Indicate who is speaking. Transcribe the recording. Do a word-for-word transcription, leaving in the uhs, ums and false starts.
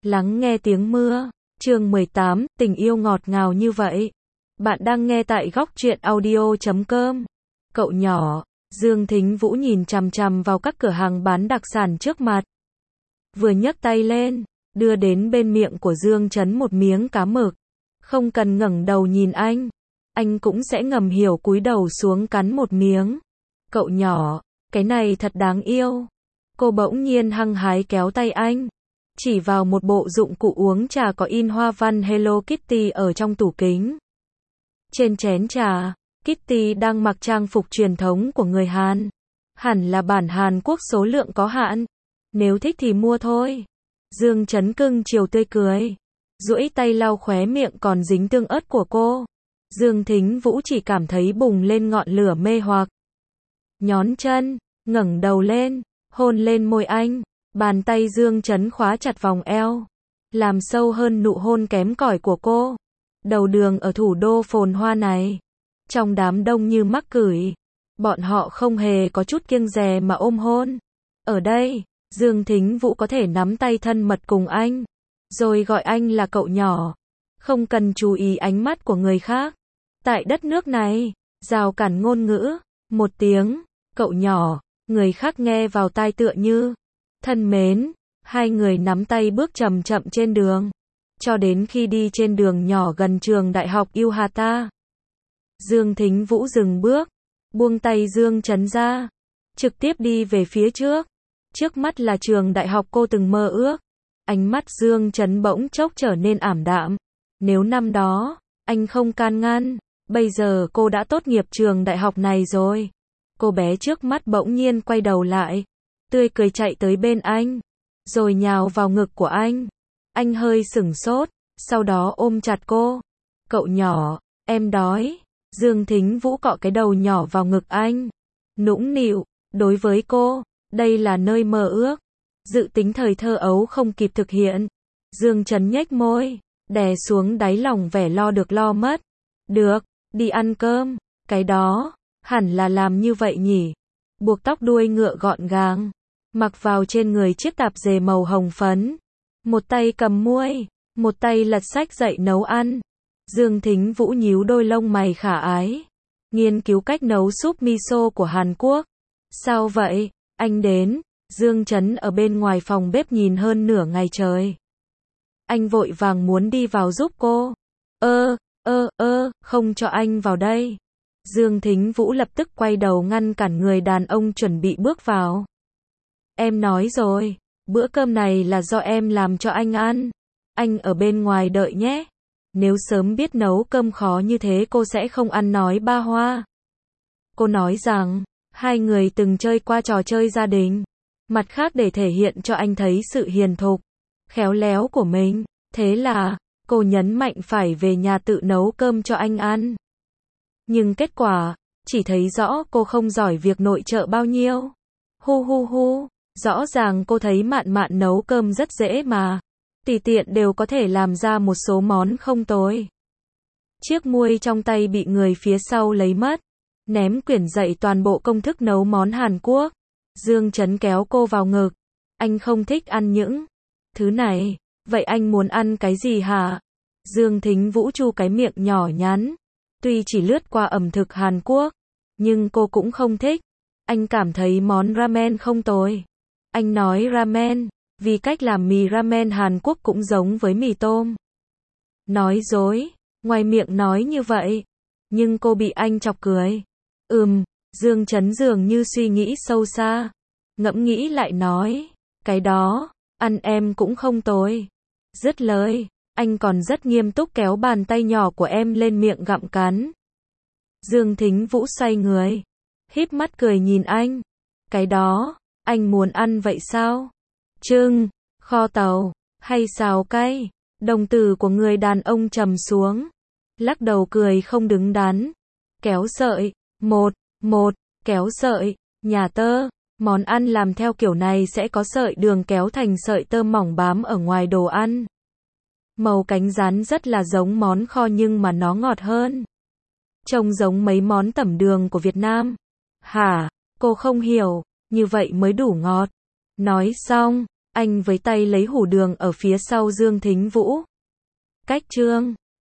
Speaker 1: Lắng nghe tiếng mưa. Chương mười tám, tình yêu ngọt ngào như vậy. Bạn đang nghe tại góc truyện audio chấm com. Cậu nhỏ, Dương Thính Vũ nhìn chằm chằm vào các cửa hàng bán đặc sản trước mặt. Vừa nhấc tay lên, đưa đến bên miệng của Dương Chấn một miếng cá mực. Không cần ngẩng đầu nhìn anh, anh cũng sẽ ngầm hiểu cúi đầu xuống cắn một miếng. Cậu nhỏ, cái này thật đáng yêu. Cô bỗng nhiên hăng hái kéo tay anh, chỉ vào một bộ dụng cụ uống trà có in hoa văn Hello Kitty ở trong tủ kính. Trên chén trà, Kitty đang mặc trang phục truyền thống của người Hàn. Hẳn là bản Hàn Quốc số lượng có hạn. Nếu thích thì mua thôi. Dương Chấn cưng chiều tươi cười, duỗi tay lau khóe miệng còn dính tương ớt của cô. Dương Thính Vũ chỉ cảm thấy bùng lên ngọn lửa mê hoặc. Nhón chân, ngẩng đầu lên, hôn lên môi anh. Bàn tay Dương Chấn khóa chặt vòng eo, làm sâu hơn nụ hôn kém cỏi của cô. Đầu đường ở thủ đô phồn hoa này, trong đám đông như mắc cửi, bọn họ không hề có chút kiêng dè mà ôm hôn. Ở đây, Dương Thính Vũ có thể nắm tay thân mật cùng anh, rồi gọi anh là cậu nhỏ, không cần chú ý ánh mắt của người khác. Tại đất nước này, rào cản ngôn ngữ, một tiếng, cậu nhỏ, người khác nghe vào tai tựa như thân mến. Hai người nắm tay bước chậm chậm trên đường, cho đến khi đi trên đường nhỏ gần trường đại học Yuhata. Dương Thính Vũ dừng bước, buông tay Dương Chấn ra, trực tiếp đi về phía trước. Trước mắt là trường đại học cô từng mơ ước. Ánh mắt Dương Chấn bỗng chốc trở nên ảm đạm. Nếu năm đó, anh không can ngăn, bây giờ cô đã tốt nghiệp trường đại học này rồi. Cô bé trước mắt bỗng nhiên quay đầu lại, tươi cười chạy tới bên anh, rồi nhào vào ngực của anh. Anh hơi sửng sốt, sau đó ôm chặt cô. Cậu nhỏ, em đói. Dương Thính Vũ cọ cái đầu nhỏ vào ngực anh, nũng nịu. Đối với cô, đây là nơi mơ ước. Dự tính thời thơ ấu không kịp thực hiện. Dương Chấn nhếch môi, đè xuống đáy lòng vẻ lo được lo mất. Được, đi ăn cơm. Cái đó, hẳn là làm như vậy nhỉ. Buộc tóc đuôi ngựa gọn gàng, mặc vào trên người chiếc tạp dề màu hồng phấn. Một tay cầm muôi, một tay lật sách dạy nấu ăn. Dương Thính Vũ nhíu đôi lông mày khả ái, nghiên cứu cách nấu súp miso của Hàn Quốc. Sao vậy? Anh đến. Dương Chấn ở bên ngoài phòng bếp nhìn hơn nửa ngày trời. Anh vội vàng muốn đi vào giúp cô. Ơ, ơ, ơ, không cho anh vào đây. Dương Thính Vũ lập tức quay đầu ngăn cản người đàn ông chuẩn bị bước vào. Em nói rồi, bữa cơm này là do em làm cho anh ăn. Anh ở bên ngoài đợi nhé. Nếu sớm biết nấu cơm khó như thế cô sẽ không ăn nói ba hoa. Cô nói rằng, hai người từng chơi qua trò chơi gia đình. Mặt khác để thể hiện cho anh thấy sự hiền thục, khéo léo của mình. Thế là, cô nhấn mạnh phải về nhà tự nấu cơm cho anh ăn. Nhưng kết quả, chỉ thấy rõ cô không giỏi việc nội trợ bao nhiêu. Hu hu hu, rõ ràng cô thấy Mạn Mạn nấu cơm rất dễ mà. Tùy tiện đều có thể làm ra một số món không tồi. Chiếc muôi trong tay bị người phía sau lấy mất, ném quyển dạy toàn bộ công thức nấu món Hàn Quốc. Dương Chấn kéo cô vào ngực. Anh không thích ăn những thứ này. Vậy anh muốn ăn cái gì hả? Dương Thính Vũ chu cái miệng nhỏ nhắn. Tuy chỉ lướt qua ẩm thực Hàn Quốc, nhưng cô cũng không thích. Anh cảm thấy món ramen không tồi. Anh nói ramen, vì cách làm mì ramen Hàn Quốc cũng giống với mì tôm. Nói dối, ngoài miệng nói như vậy, nhưng cô bị anh chọc cười. Ừm, Dương Chấn dường như suy nghĩ sâu xa, ngẫm nghĩ lại nói, cái đó, ăn em cũng không tồi. Dứt lời, anh còn rất nghiêm túc kéo bàn tay nhỏ của em lên miệng gặm cắn. Dương Thính Vũ xoay người, híp mắt cười nhìn anh. Cái đó, anh muốn ăn vậy sao? Trưng, kho tàu, hay xào cay? Đồng tử của người đàn ông trầm xuống, lắc đầu cười không đứng đắn. Kéo sợi, một, một, kéo sợi, nhà tơ. Món ăn làm theo kiểu này sẽ có sợi đường kéo thành sợi tơ mỏng bám ở ngoài đồ ăn. Màu cánh rán rất là giống món kho nhưng mà nó ngọt hơn. Trông giống mấy món tẩm đường của Việt Nam. Hả? Cô không hiểu, như vậy mới đủ ngọt. Nói xong, anh với tay lấy hủ đường ở phía sau Dương Thính Vũ. Cách chương